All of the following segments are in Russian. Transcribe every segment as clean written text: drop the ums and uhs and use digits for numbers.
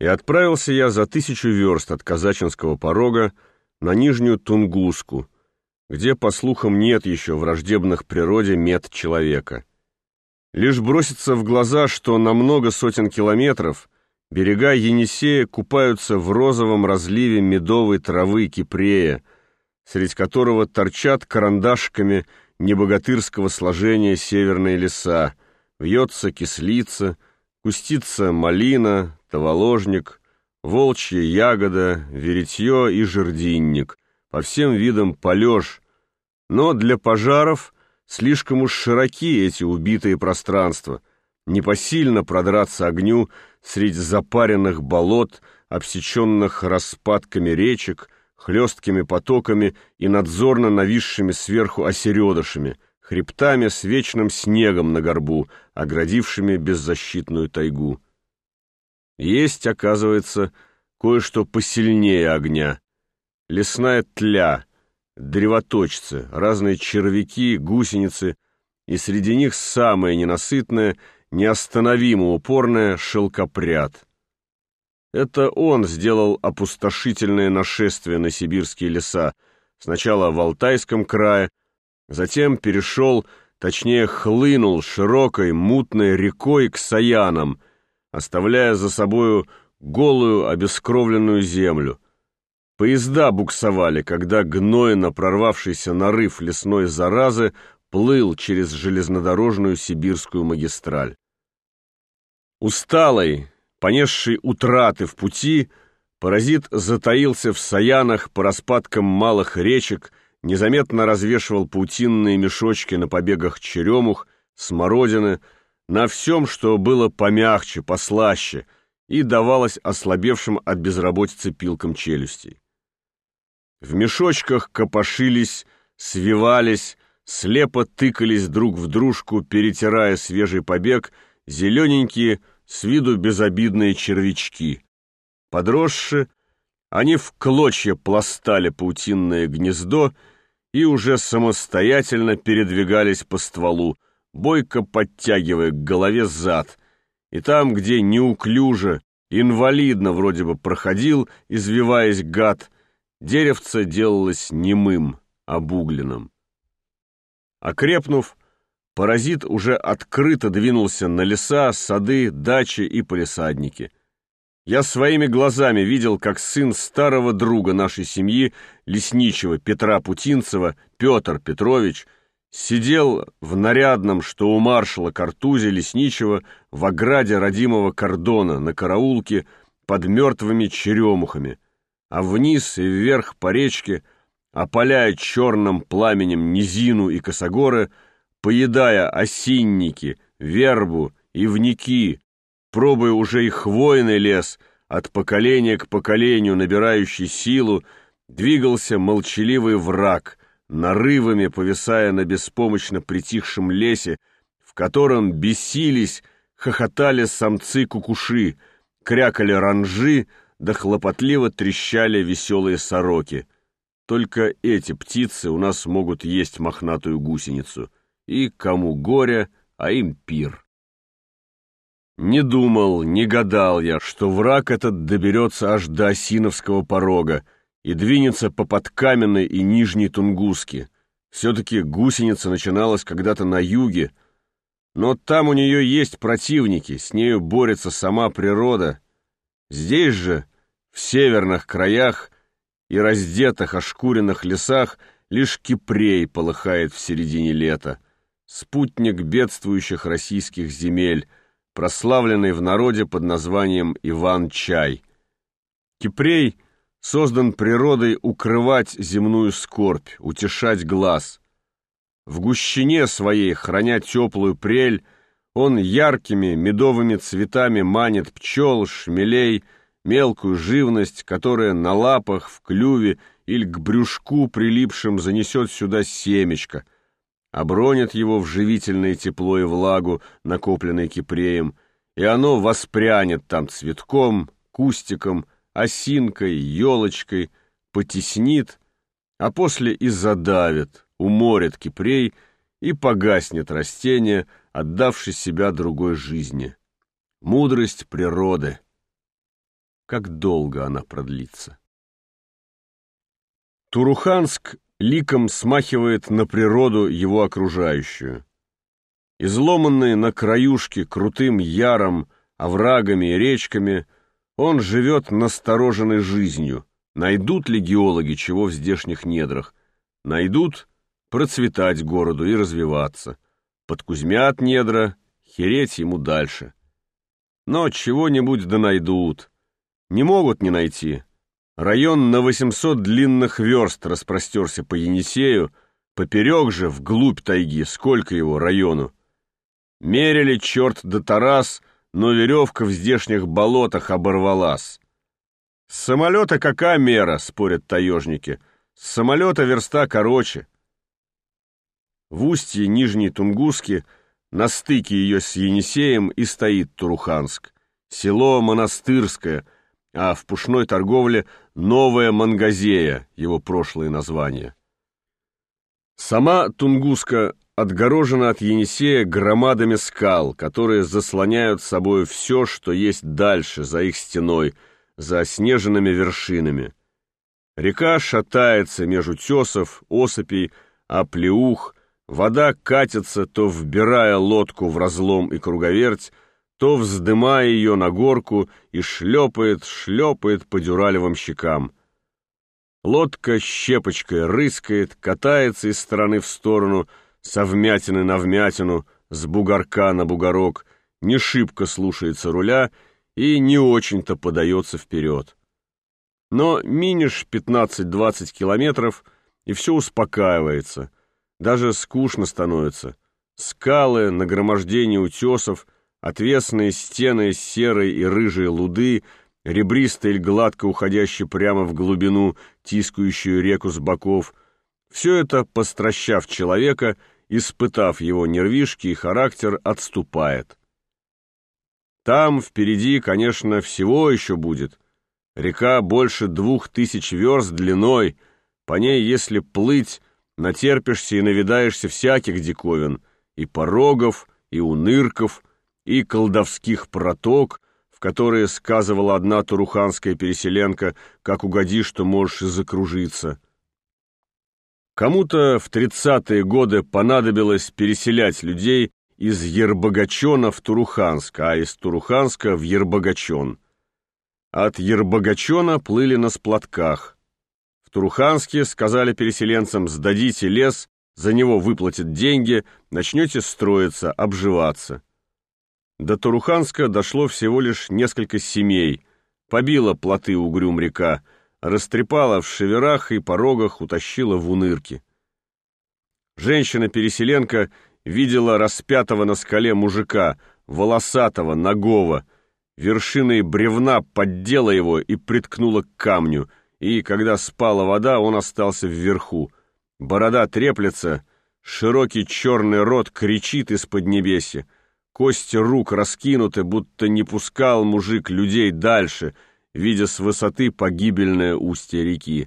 И отправился я за 1000 верст от Казачинского порога на Нижнюю Тунгуску, где, по слухам, нет еще враждебных природе мет человека. Лишь бросится в глаза, что на много сотен километров берега Енисея купаются в розовом разливе медовой травы кипрея, среди которого торчат карандашиками небогатырского сложения северные леса, вьется кислица, кустится малина, таволожник, волчья ягода, веретье и жердинник, по всем видам полеж, но для пожаров слишком уж широки эти убитые пространства, непосильно продраться огню среди запаренных болот, обсеченных распадками речек, хлесткими потоками и надзорно нависшими сверху осередышами, хребтами с вечным снегом на горбу, оградившими беззащитную тайгу. Есть, оказывается, кое-что посильнее огня. Лесная тля, древоточцы, разные червяки, гусеницы, и среди них самое ненасытное, неостановимо упорное шелкопряд. Это он сделал опустошительное нашествие на сибирские леса, сначала в Алтайском крае, затем перешел, точнее хлынул широкой мутной рекой к Саянам, оставляя за собою голую обескровленную землю. Поезда буксовали, когда гнойно прорвавшийся нарыв лесной заразы плыл через железнодорожную сибирскую магистраль. Усталый, понесший утраты в пути, паразит затаился в Саянах по распадкам малых речек, незаметно развешивал паутинные мешочки на побегах черемух, смородины, на всем, что было помягче, послаще, и давалось ослабевшим от безработицы пилкам челюстей. В мешочках копошились, свивались, слепо тыкались друг в дружку, перетирая свежий побег, зелененькие, с виду безобидные червячки. Подросши, они в клочья пластали паутинное гнездо и уже самостоятельно передвигались по стволу, бойко подтягивая к голове зад, и там, где неуклюже, инвалидно вроде бы проходил, извиваясь гад, деревце делалось немым, обугленным. Окрепнув, паразит уже открыто двинулся на леса, сады, дачи и палисадники. Я своими глазами видел, как сын старого друга нашей семьи, лесничего Петра Путинцева, Петр Петрович, сидел в нарядном, что у маршала Картузе лесничего, в ограде родимого кордона на караулке под мертвыми черемухами, а вниз и вверх по речке, опаляя черным пламенем низину и косогоры, поедая осинники, вербу, ивники, пробуя уже и хвойный лес, от поколения к поколению набирающий силу, двигался молчаливый враг, нарывами повисая на беспомощно притихшем лесе, в котором бесились, хохотали самцы-кукуши, крякали ранжи, да хлопотливо трещали веселые сороки. Только эти птицы у нас могут есть мохнатую гусеницу. И кому горе, а им пир. Не думал, не гадал я, что враг этот доберется аж до Осиновского порога и двинется по Подкаменной и Нижней Тунгуске. Все-таки гусеница начиналась когда-то на юге, но там у нее есть противники, с нею борется сама природа. Здесь же, в северных краях и раздетых ошкуренных лесах, лишь кипрей полыхает в середине лета, спутник бедствующих российских земель, прославленный в народе под названием Иван-чай. Кипрей создан природой укрывать земную скорбь, утешать глаз. В гущине своей, храня теплую прель, он яркими медовыми цветами манит пчел, шмелей, мелкую живность, которая на лапах, в клюве или к брюшку прилипшим занесет сюда семечко, обронит его в живительное тепло и влагу, накопленной кипреем, и оно воспрянет там цветком, кустиком, осинкой, елочкой, потеснит, а после и задавит, уморит кипрей, и погаснет растение, отдавший себя другой жизни. Мудрость природы. как долго она продлится. Туруханск ликом смахивает на природу его окружающую. Изломанный на краюшке крутым яром, оврагами и речками, он живет настороженной жизнью. Найдут ли геологи чего в здешних недрах? Найдут — процветать городу и развиваться. Подкузмят недра — хереть ему дальше. Но чего-нибудь да найдут. Не могут не найти. Район на 800 длинных верст распростерся по Енисею, поперек же, вглубь тайги, сколько его району. Мерили черт да Тарас, но веревка в здешних болотах оборвалась. С самолета какая мера, спорят таежники, с самолета верста короче. В устье Нижней Тунгуски, на стыке ее с Енисеем, и стоит Туруханск, село Монастырское, а в пушной торговле Новая Мангазея, его прошлое название. Сама Тунгуска отгорожена от Енисея громадами скал, которые заслоняют собой все, что есть дальше, за их стеной, за оснеженными вершинами. Река шатается между тесов, осыпей, оплеух, вода катится, то вбирая лодку в разлом и круговерть, то вздымая ее на горку и шлепает по дюралевым щекам. Лодка щепочкой рыскает, катается из стороны в сторону, со вмятины на вмятину, с бугорка на бугорок, не шибко слушается руля и не очень-то подается вперед. Но минишь 15-20 километров, и все успокаивается, даже скучно становится. Скалы, нагромождение утесов, отвесные стены серой и рыжей луды, ребристой или гладко уходящей прямо в глубину, тискающую реку с боков — все это, постращав человека, испытав его нервишки и характер, отступает. Там впереди, конечно, всего еще будет. Река больше 2000 верст длиной, по ней, если плыть, натерпишься и навидаешься всяких диковин, и порогов, и унырков, и колдовских проток, в которые сказывала одна туруханская переселенка, как угодишь, то можешь и закружиться. Кому-то в 30-е годы понадобилось переселять людей из Ербогачона в Туруханск, а из Туруханска в Ербогачон. От Ербогачона плыли на сплотках. В Туруханске сказали переселенцам: сдадите лес, за него выплатят деньги, начнете строиться, обживаться. До Туруханска дошло всего лишь несколько семей, побила плоты угрюм река, растрепала в шеверах и порогах, утащила в унырки. Женщина-переселенка видела распятого на скале мужика, волосатого, нагого, вершиной бревна поддела его и приткнула к камню, и, когда спала вода, он остался вверху. Борода треплется, широкий черный рот кричит из-под небеси, кости рук раскинуты, будто не пускал мужик людей дальше, видя с высоты погибельное устье реки.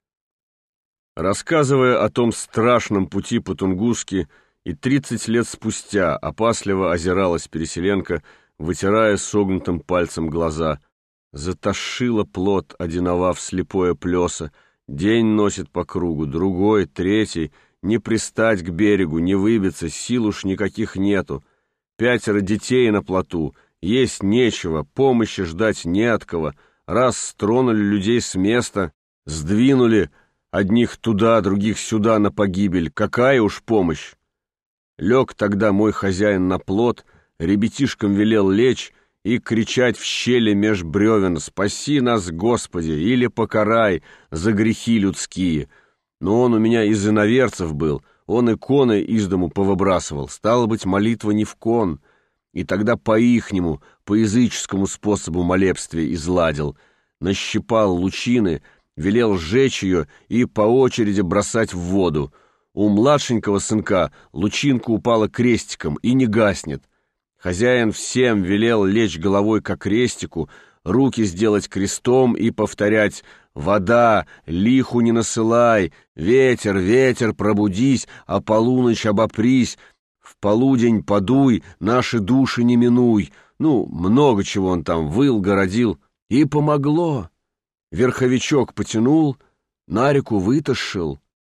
Рассказывая о том страшном пути по Тунгуске, и 30 лет спустя опасливо озиралась переселенка, вытирая согнутым пальцем глаза. Затошила плот, одиновав слепое плеса, день носит по кругу, другой, третий, не пристать к берегу, не выбиться, сил уж никаких нету. 5 детей на плоту, есть нечего, помощи ждать не от кого. Раз стронули людей с места, сдвинули одних туда, других сюда на погибель, какая уж помощь? Лег тогда мой хозяин на плот, ребятишкам велел лечь и кричать в щели меж бревен: «Спаси нас, Господи!» или «Покарай за грехи людские!» Но он у меня из иноверцев был, он иконы из дому повыбрасывал, стало быть, молитва не в кон. И тогда по-ихнему, по языческому способу молебствия изладил, нащипал лучины, велел сжечь ее и по очереди бросать в воду. У младшенького сынка лучинка упала крестиком и не гаснет. Хозяин всем велел лечь головой к крестику, руки сделать крестом и повторять: «Вода, лиху не насылай, ветер, ветер, пробудись, а полуночь обопрись, в полудень подуй, наши души не минуй». Ну, много чего он там выл, городил. И помогло. Верховичок потянул, на реку вытащил.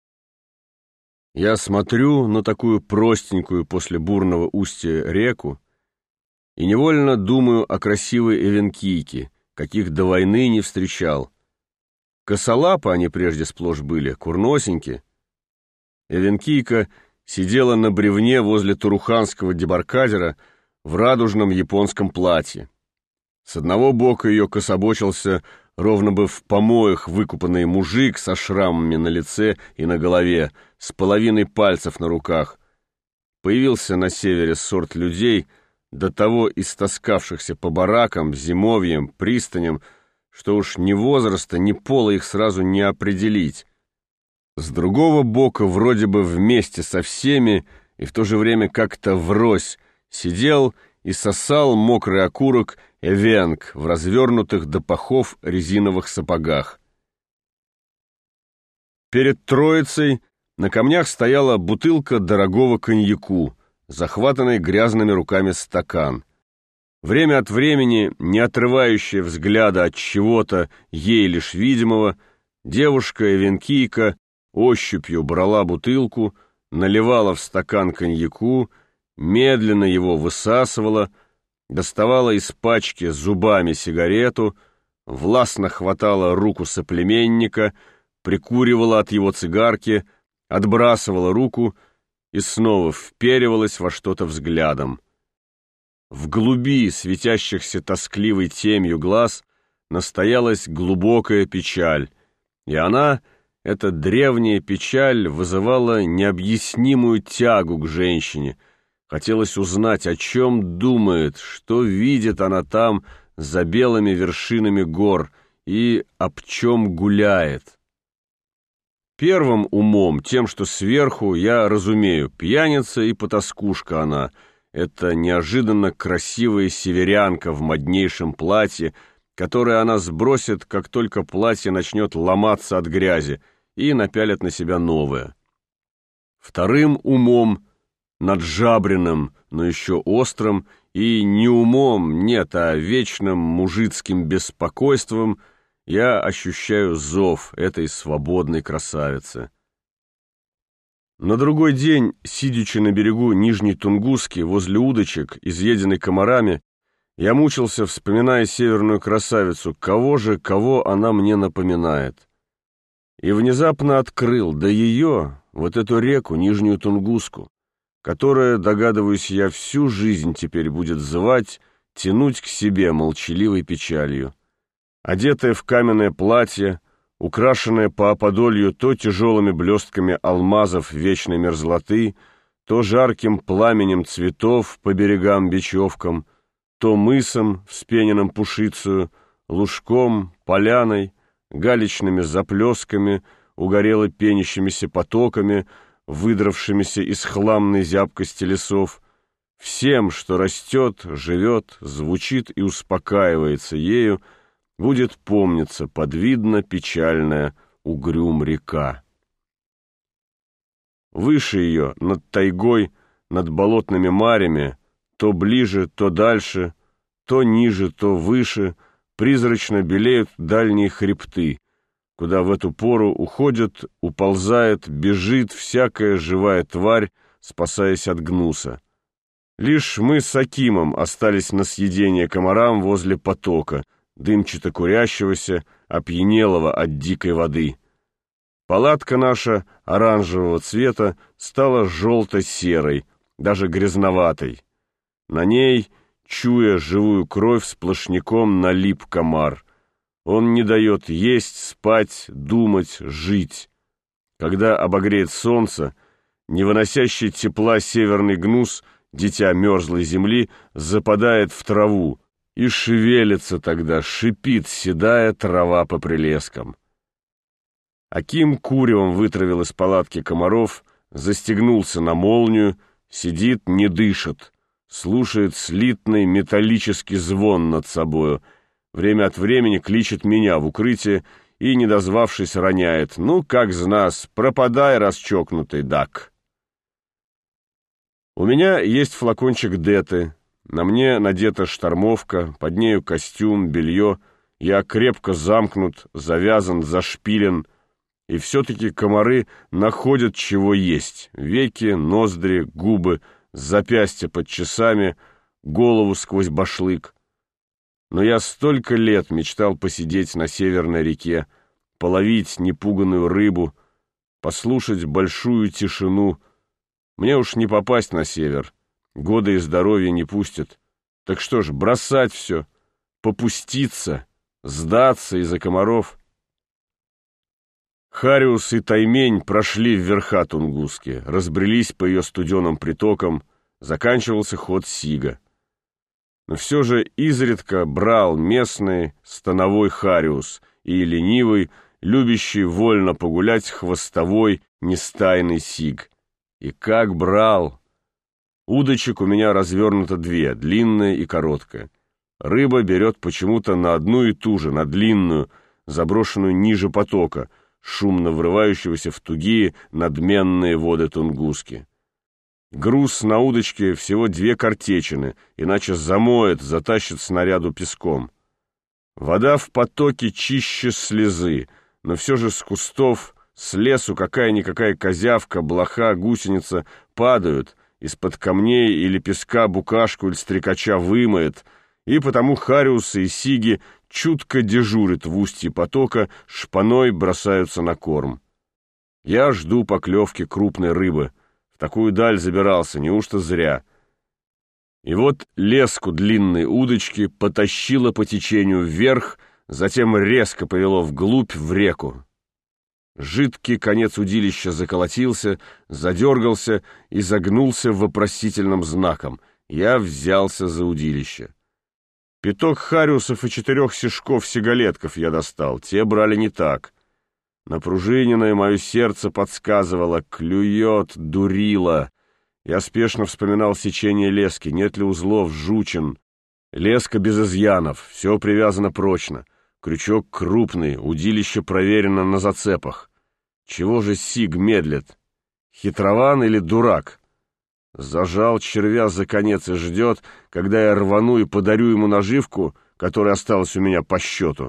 Я смотрю на такую простенькую после бурного устья реку и невольно думаю о красивой эвенкийке, каких до войны не встречал. Косолапы они прежде сплошь были, курносеньки. Эвенкийка сидела на бревне возле Туруханского дебаркадера в радужном японском платье. С одного бока ее кособочился ровно бы в помоях выкупанный мужик со шрамами на лице и на голове, с половиной пальцев на руках. Появился на севере сорт людей, до того истоскавшихся по баракам, зимовьям, пристаням, что уж ни возраста, ни пола их сразу не определить. С другого бока, вроде бы вместе со всеми, и в то же время как-то врозь, сидел и сосал мокрый окурок эвенк в развернутых до пахов резиновых сапогах. Перед троицей на камнях стояла бутылка дорогого коньяку, захватанный грязными руками стакан. Время от времени, не отрывающая взгляда от чего-то ей лишь видимого, девушка-эвенкийка ощупью брала бутылку, наливала в стакан коньяку, медленно его высасывала, доставала из пачки зубами сигарету, властно хватала руку соплеменника, прикуривала от его цигарки, отбрасывала руку и снова вперивалась во что-то взглядом. В глуби светящихся тоскливой темью глаз настоялась глубокая печаль, и она, эта древняя печаль, вызывала необъяснимую тягу к женщине. Хотелось узнать, о чем думает, что видит она там за белыми вершинами гор и об чем гуляет. Первым умом, тем, что сверху, я разумею, пьяница и потаскушка она, это неожиданно красивая северянка в моднейшем платье, которое она сбросит, как только платье начнет ломаться от грязи, и напялит на себя новое. Вторым умом, наджабренным, но еще острым, и не умом, нет, а вечным мужицким беспокойством я ощущаю зов этой свободной красавицы. На другой день, сидячи на берегу Нижней Тунгуски возле удочек, изъеденной комарами, я мучился, вспоминая северную красавицу, кого она мне напоминает. И внезапно открыл, да ее, вот эту реку, Нижнюю Тунгуску, которая, догадываюсь я, всю жизнь теперь будет звать, тянуть к себе молчаливой печалью. Одетая в каменное платье, украшенная по оподолью то тяжелыми блестками алмазов вечной мерзлоты, то жарким пламенем цветов по берегам-бечевкам, то мысом, вспененным пушицею, лужком, поляной, галечными заплесками, угорело пенящимися потоками, выдравшимися из хламной зябкости лесов, всем, что растет, живет, звучит и успокаивается ею, будет помниться подвидно печальная угрюм река. Выше ее, над тайгой, над болотными марями, то ближе, то дальше, то ниже, то выше, призрачно белеют дальние хребты, куда в эту пору уходит, уползает, бежит всякая живая тварь, спасаясь от гнуса. Лишь мы с Акимом остались на съедение комарам возле потока, дымчато курящегося, опьянелого от дикой воды. Палатка наша оранжевого цвета стала желто-серой, даже грязноватой. На ней, чуя живую кровь, сплошняком налип комар. Он не дает есть, спать, думать, жить. Когда обогреет солнце, не выносящий тепла северный гнус, дитя мерзлой земли, западает в траву, и шевелится тогда, шипит седая трава по прилескам. Аким куревом вытравил из палатки комаров, застегнулся на молнию, сидит, не дышит, слушает слитный металлический звон над собою, время от времени кличет меня в укрытие и, не дозвавшись, роняет: «Ну, как знас, пропадай, расчокнутый дак». У меня есть флакончик Деты, на мне надета штормовка, под нею костюм, белье Я крепко замкнут, завязан, зашпилен, и все-таки комары находят, чего есть: веки, ноздри, губы, запястья под часами, голову сквозь башлык. Но я столько лет мечтал посидеть на Северной реке, половить непуганую рыбу, послушать большую тишину. Мне уж не попасть на север, годы и здоровье не пустят. Так что ж, бросать все, попуститься, сдаться из-за комаров? Хариус и Таймень прошли в верха Тунгуски, разбрелись по ее студеным притокам, заканчивался ход Сига. Но все же изредка брал местный становой Хариус и ленивый, любящий вольно погулять хвостовой нестайный Сиг. И как брал! Удочек у меня развернуто две, длинная и короткая. Рыба берет почему-то на одну и ту же, на длинную, заброшенную ниже потока, шумно врывающегося в тугие надменные воды Тунгуски. Груз на удочке всего 2 картечины, иначе замоет, затащит снаряду песком. Вода в потоке чище слезы, но все же с кустов, с лесу какая-никакая козявка, блоха, гусеница падают, из-под камней или песка букашку или стрекача вымоет, и потому хариусы и сиги чутко дежурят в устье потока, шпаной бросаются на корм. Я жду поклевки крупной рыбы. В такую даль забирался, неужто зря? И вот леску длинной удочки потащило по течению вверх, затем резко повело вглубь в реку. Жидкий конец удилища заколотился, задергался и загнулся вопросительным знаком. Я взялся за удилище. 5 хариусов и 4 сишков-сигалетков я достал, те брали не так. Напружиненное мое сердце подсказывало: клюет, дурила. Я спешно вспоминал сечение лески, нет ли узлов, жучин. Леска без изъянов, все привязано прочно. Крючок крупный, удилище проверено на зацепах. Чего же Сиг медлит? Хитрован или дурак? Зажал червя за конец и ждет, когда я рвану и подарю ему наживку, которая осталась у меня по счету.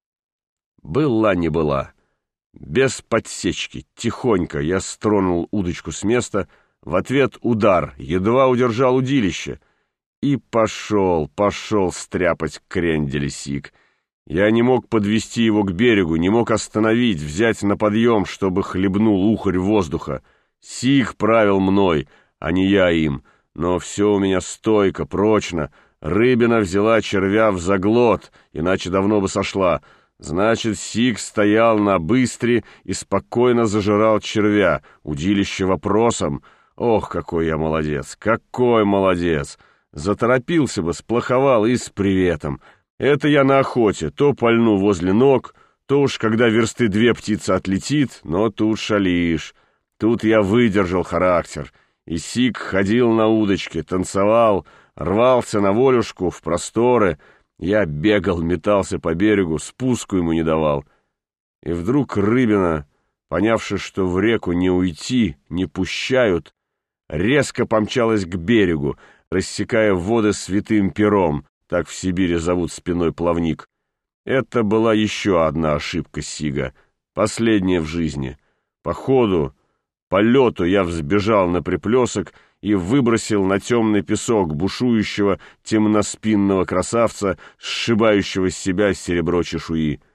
Была не была. Без подсечки, тихонько я стронул удочку с места, в ответ удар, едва удержал удилище. И пошел стряпать крендели Сиг. Я не мог подвести его к берегу, не мог остановить, взять на подъем, чтобы хлебнул ухарь воздуха. Сиг правил мной, а не я им, но все у меня стойко, прочно. Рыбина взяла червя в заглот, иначе давно бы сошла. Значит, Сиг стоял на быстре и спокойно зажирал червя, удилище вопросом. Ох, какой я молодец, какой молодец! Заторопился бы, сплоховал и с приветом. Это я на охоте, то пальну возле ног, то уж когда версты 2 птица отлетит, но тут шалишь. Тут я выдержал характер. И Сиг ходил на удочке, танцевал, рвался на волюшку, в просторы. Я бегал, метался по берегу, спуску ему не давал. И вдруг рыбина, понявши, что в реку не уйти, не пущают, резко помчалась к берегу, рассекая воды святым пером, так в Сибири зовут спиной плавник. Это была еще одна ошибка Сига, последняя в жизни. По ходу, по лету я взбежал на приплесок и выбросил на темный песок бушующего темноспинного красавца, сшибающего с себя серебро чешуи.